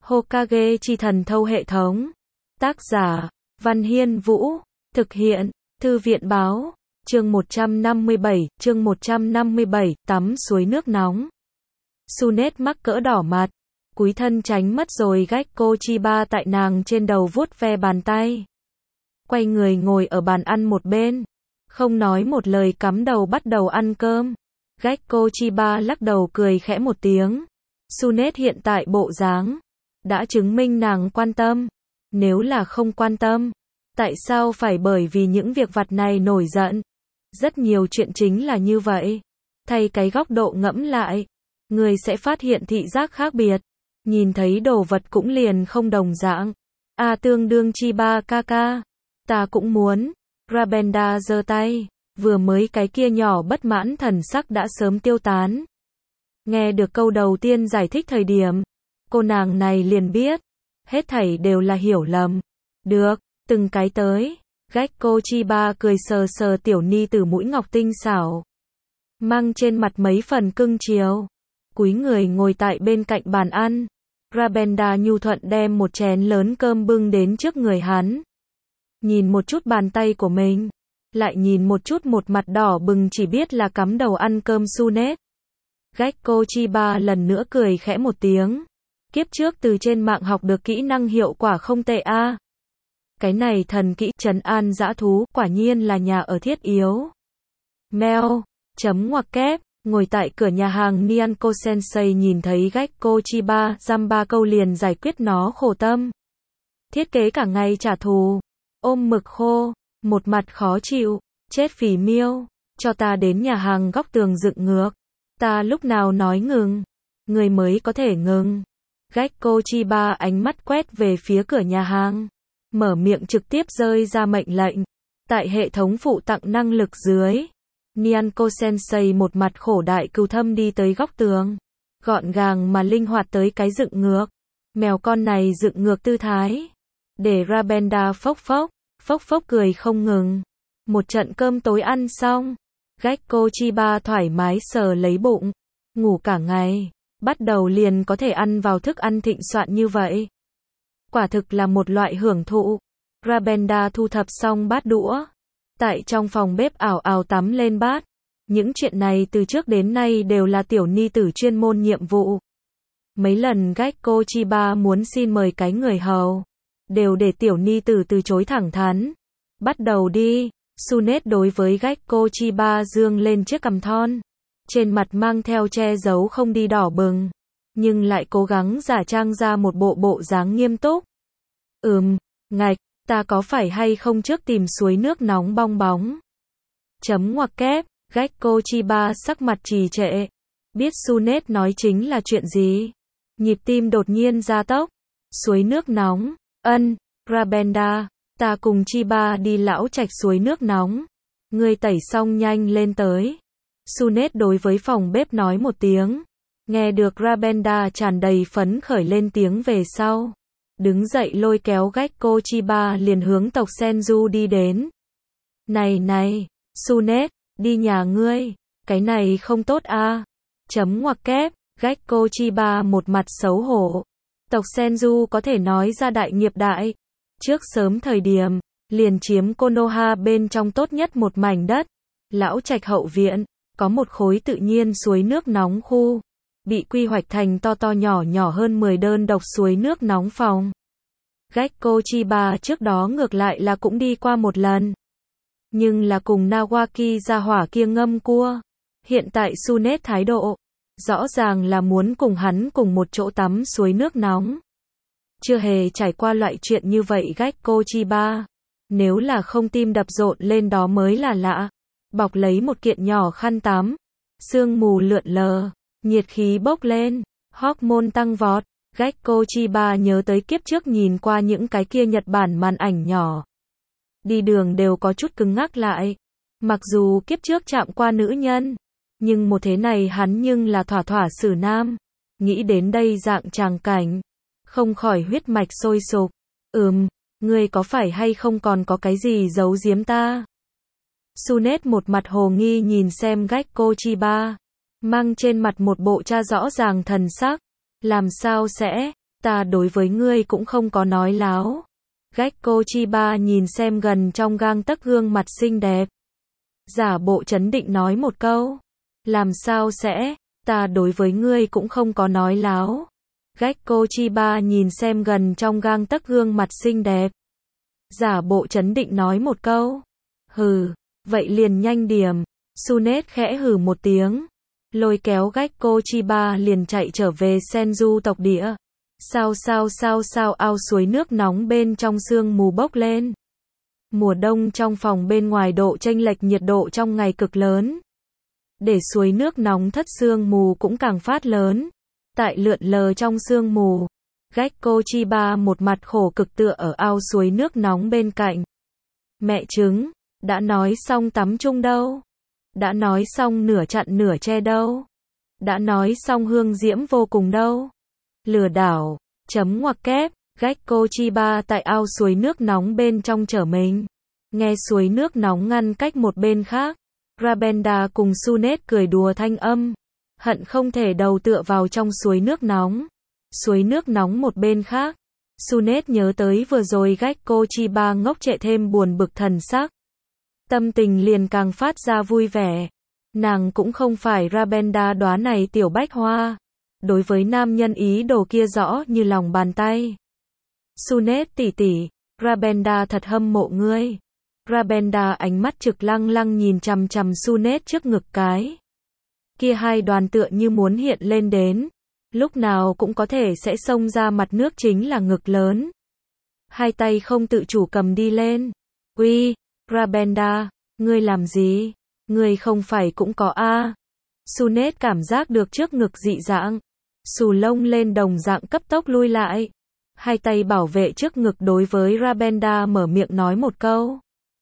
Hokage chi thần thâu hệ thống. Tác giả, Văn Hiên Vũ. Thực hiện, Thư viện Báo. Chương 157, tắm suối nước nóng. Tsunade mắc cỡ đỏ mặt, cúi thân tránh mất rồi Gecko Chiba tại nàng trên đầu vuốt ve bàn tay. Quay người ngồi ở bàn ăn một bên, không nói một lời cắm đầu bắt đầu ăn cơm. Gecko Chiba lắc đầu cười khẽ một tiếng. Tsunade hiện tại bộ dáng đã chứng minh nàng quan tâm. Nếu là không quan tâm, tại sao phải bởi vì những việc vặt này nổi giận? Rất nhiều chuyện chính là như vậy. Thay cái góc độ ngẫm lại, người sẽ phát hiện thị giác khác biệt. Nhìn thấy đồ vật cũng liền không đồng dạng. Tương đương Chiba kaka. Ta cũng muốn. Rabenda giơ tay. Vừa mới cái kia nhỏ bất mãn thần sắc đã sớm tiêu tán. Nghe được câu đầu tiên giải thích thời điểm, cô nàng này liền biết. Hết thảy đều là hiểu lầm. Được, từng cái tới. Gecko Chiba cười sờ sờ tiểu ni tử mũi ngọc tinh xảo, mang trên mặt mấy phần cưng chiều. Cúi người ngồi tại bên cạnh bàn ăn. Rabenda nhu thuận đem một chén lớn cơm bưng đến trước người hắn. Nhìn một chút bàn tay của mình, lại nhìn một chút một mặt đỏ bừng chỉ biết là cắm đầu ăn cơm Tsunade. Gecko Chiba lần nữa cười khẽ một tiếng. Kiếp trước từ trên mạng học được kỹ năng hiệu quả không tệ a. Cái này thần kỹ trấn an dã thú, quả nhiên là nhà ở thiết yếu. Meo, chấm ngoặc kép, ngồi tại cửa nhà hàng Nyanko Sensei nhìn thấy Gecko Chiba, dăm ba câu liền giải quyết nó khổ tâm. Thiết kế cả ngày trả thù, ôm mực khô, một mặt khó chịu, chết phỉ miêu, cho ta đến nhà hàng góc tường dựng ngược. Ta lúc nào nói ngừng, người mới có thể ngừng. Gecko Chiba ánh mắt quét về phía cửa nhà hàng, mở miệng trực tiếp rơi ra mệnh lệnh. Tại hệ thống phụ tặng năng lực dưới, Nyanko Sensei một mặt khổ đại cừu thâm đi tới góc tường, gọn gàng mà linh hoạt tới cái dựng ngược. Mèo con này dựng ngược tư thái, để Rabenda phốc phốc cười không ngừng. Một trận cơm tối ăn xong, Gecko Chiba thoải mái sờ lấy bụng, ngủ cả ngày, bắt đầu liền có thể ăn vào thức ăn thịnh soạn như vậy. Quả thực là một loại hưởng thụ. Rabenda thu thập xong bát đũa, tại trong phòng bếp ảo ảo tắm lên bát. Những chuyện này từ trước đến nay đều là tiểu ni tử chuyên môn nhiệm vụ. Mấy lần Gecko Chiba muốn xin mời cái người hầu, đều để tiểu ni tử từ chối thẳng thắn. Bắt đầu đi. Tsunade đối với Gecko Chiba dương lên chiếc cằm thon, trên mặt mang theo che giấu không đi đỏ bừng, nhưng lại cố gắng giả trang ra một bộ dáng nghiêm túc. Ngạch, ta có phải hay không trước tìm suối nước nóng bong bóng? Chấm ngoặc kép, Gecko Chiba sắc mặt trì trệ, biết Tsunade nói chính là chuyện gì. Nhịp tim đột nhiên gia tốc. Suối nước nóng, Rabenda, ta cùng Chiba đi lão trạch suối nước nóng. Ngươi tẩy xong nhanh lên tới. Tsunade đối với phòng bếp nói một tiếng. Nghe được Rabenda tràn đầy phấn khởi lên tiếng về sau, đứng dậy lôi kéo Gecko Chiba liền hướng tộc Senju đi đến. Này, Tsunade, đi nhà ngươi, cái này không tốt a. Chấm ngoặc kép, Gecko Chiba một mặt xấu hổ. Tộc Senju có thể nói ra đại nghiệp đại. Trước sớm thời điểm, liền chiếm Konoha bên trong tốt nhất một mảnh đất. Lão trạch hậu viện, có một khối tự nhiên suối nước nóng khu, bị quy hoạch thành to nhỏ hơn 10 đơn độc suối nước nóng phòng. Gecko Chiba trước đó ngược lại là cũng đi qua một lần, nhưng là cùng Nawaki ra hỏa kia ngâm cua. Hiện tại Tsunade thái độ, rõ ràng là muốn cùng hắn cùng một chỗ tắm suối nước nóng. Chưa hề trải qua loại chuyện như vậy Gecko Chiba, nếu là không tim đập rộn lên đó mới là lạ. Bọc lấy một kiện nhỏ khăn tắm, sương mù lượn lờ, nhiệt khí bốc lên, hormone tăng vọt. Gecko Chiba nhớ tới kiếp trước nhìn qua những cái kia Nhật Bản màn ảnh nhỏ, đi đường đều có chút cứng ngắc lại. Mặc dù kiếp trước chạm qua nữ nhân, nhưng một thế này hắn nhưng là thỏa xử nam. Nghĩ đến đây dạng tràng cảnh, không khỏi huyết mạch sôi sục. Ngươi có phải hay không còn có cái gì giấu giếm ta? Tsunade một mặt hồ nghi nhìn xem Gecko Chiba, mang trên mặt một bộ cha rõ ràng thần sắc. Làm sao sẽ, ta đối với ngươi cũng không có nói láo. Gekko Chiba nhìn xem gần trong gang tấc gương mặt xinh đẹp. Giả bộ trấn định nói một câu. Làm sao sẽ, ta đối với ngươi cũng không có nói láo. Gekko Chiba nhìn xem gần trong gang tấc gương mặt xinh đẹp. Giả bộ trấn định nói một câu. Hừ, vậy liền nhanh điểm. Sunet khẽ hừ một tiếng. Lôi kéo Gekko Chiba liền chạy trở về Senju tộc địa. Sao ao suối nước nóng bên trong sương mù bốc lên. Mùa đông trong phòng bên ngoài độ chênh lệch nhiệt độ trong ngày cực lớn. Để suối nước nóng thất sương mù cũng càng phát lớn. Tại lượn lờ trong sương mù, Gekko Chiba một mặt khổ cực tựa ở ao suối nước nóng bên cạnh. Mẹ trứng, đã nói xong tắm chung đâu. Đã nói xong nửa chặn nửa che đâu. Đã nói xong hương diễm vô cùng đâu. Lừa đảo, chấm ngoặc kép, Gekko Chiba tại ao suối nước nóng bên trong trở mình. Nghe suối nước nóng ngăn cách một bên khác. Rabenda cùng Sunet cười đùa thanh âm. Hận không thể đầu tựa vào trong suối nước nóng. Suối nước nóng một bên khác. Sunet nhớ tới vừa rồi Gekko Chiba ngốc trệ thêm buồn bực thần sắc. Tâm tình liền càng phát ra vui vẻ. Nàng cũng không phải Rabenda đóa này tiểu bách hoa. Đối với nam nhân ý đồ kia rõ như lòng bàn tay. Sunet tỷ tỷ, Rabenda thật hâm mộ ngươi. Rabenda ánh mắt trực lăng lăng nhìn chằm chằm Sunet trước ngực cái. Kia hai đoàn tựa như muốn hiện lên đến. Lúc nào cũng có thể sẽ xông ra mặt nước chính là ngực lớn. Hai tay không tự chủ cầm đi lên. Uy, Rabenda, ngươi làm gì? Ngươi không phải cũng có a? Sunet cảm giác được trước ngực dị dạng. Xù lông lên đồng dạng cấp tốc lui lại. Hai tay bảo vệ trước ngực đối với Rabenda mở miệng nói một câu.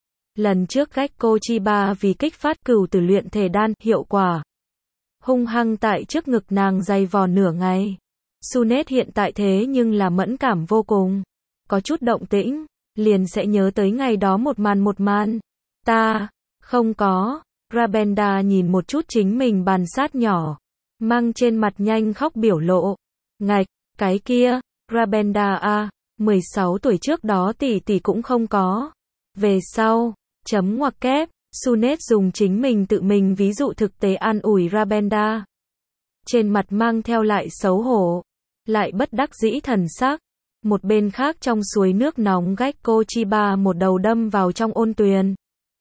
Lần trước Gekko Chiba vì kích phát cửu tử luyện thể đan, hiệu quả hung hăng tại trước ngực nàng dày vò nửa ngày. Sunet hiện tại thế nhưng là mẫn cảm vô cùng. Có chút động tĩnh, liền sẽ nhớ tới ngày đó một màn. Ta, không có. Rabenda nhìn một chút chính mình bàn sát nhỏ. Mang trên mặt nhanh khóc biểu lộ. Ngạch, cái kia, Rabenda a, 16 tuổi trước đó tỷ tỷ cũng không có. Về sau, chấm ngoặc kép, Sunet dùng chính mình tự mình ví dụ thực tế an ủi Rabenda. Trên mặt mang theo lại xấu hổ, lại bất đắc dĩ thần sắc. Một bên khác trong suối nước nóng Gekko Chiba một đầu đâm vào trong ôn tuyền.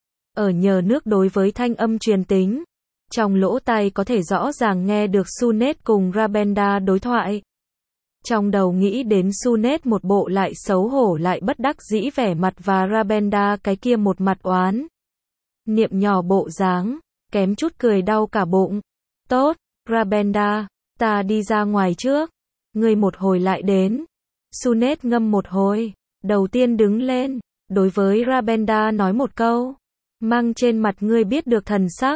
Ở nhờ nước đối với thanh âm truyền tính. Trong lỗ tai có thể rõ ràng nghe được Sunet cùng Rabenda đối thoại. Trong đầu nghĩ đến Sunet một bộ lại xấu hổ lại bất đắc dĩ vẻ mặt và Rabenda cái kia một mặt oán niệm nhỏ bộ dáng, kém chút cười đau cả bụng. Tốt, Rabenda, ta đi ra ngoài trước. Ngươi một hồi lại đến. Sunet ngâm một hồi, đầu tiên đứng lên, đối với Rabenda nói một câu. Mang trên mặt ngươi biết được thần sắc.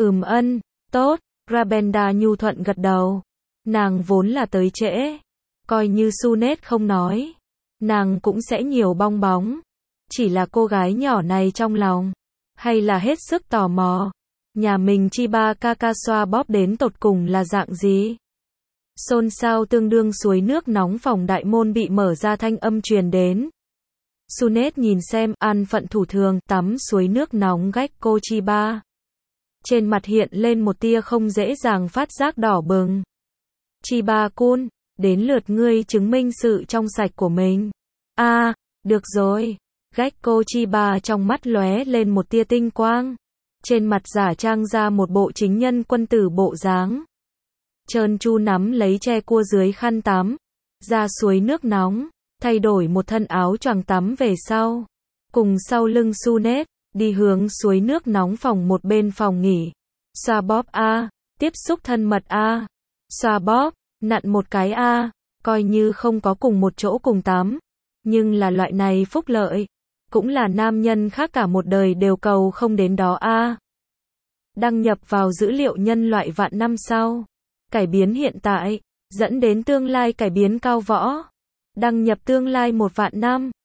Ân, tốt, Rabenda nhu thuận gật đầu. Nàng vốn là tới trễ. Coi như Sunet không nói. Nàng cũng sẽ nhiều bong bóng. Chỉ là cô gái nhỏ này trong lòng. Hay là hết sức tò mò. Nhà mình Chiba Kaka xoa bóp đến tột cùng là dạng gì? Xôn xao tương đương suối nước nóng phòng đại môn bị mở ra thanh âm truyền đến. Sunet nhìn xem an phận thủ thường tắm suối nước nóng Gekko Chiba. Trên mặt hiện lên một tia không dễ dàng phát giác đỏ bừng. Chiba-kun, đến lượt ngươi chứng minh sự trong sạch của mình. Được rồi. Gekko Chiba trong mắt lóe lên một tia tinh quang. Trên mặt giả trang ra một bộ chính nhân quân tử bộ dáng. Trơn tru nắm lấy che cua dưới khăn tắm. Ra suối nước nóng. Thay đổi một thân áo choàng tắm về sau. Cùng sau lưng Sunet. Đi hướng suối nước nóng phòng một bên phòng nghỉ. Xoa bóp tiếp xúc thân mật xoa bóp, nặn một cái coi như không có cùng một chỗ cùng tắm. Nhưng là loại này phúc lợi. Cũng là nam nhân khác cả một đời đều cầu không đến đó Đăng nhập vào dữ liệu nhân loại vạn năm sau. Cải biến hiện tại, dẫn đến tương lai cải biến cao võ. Đăng nhập tương lai 1 vạn năm.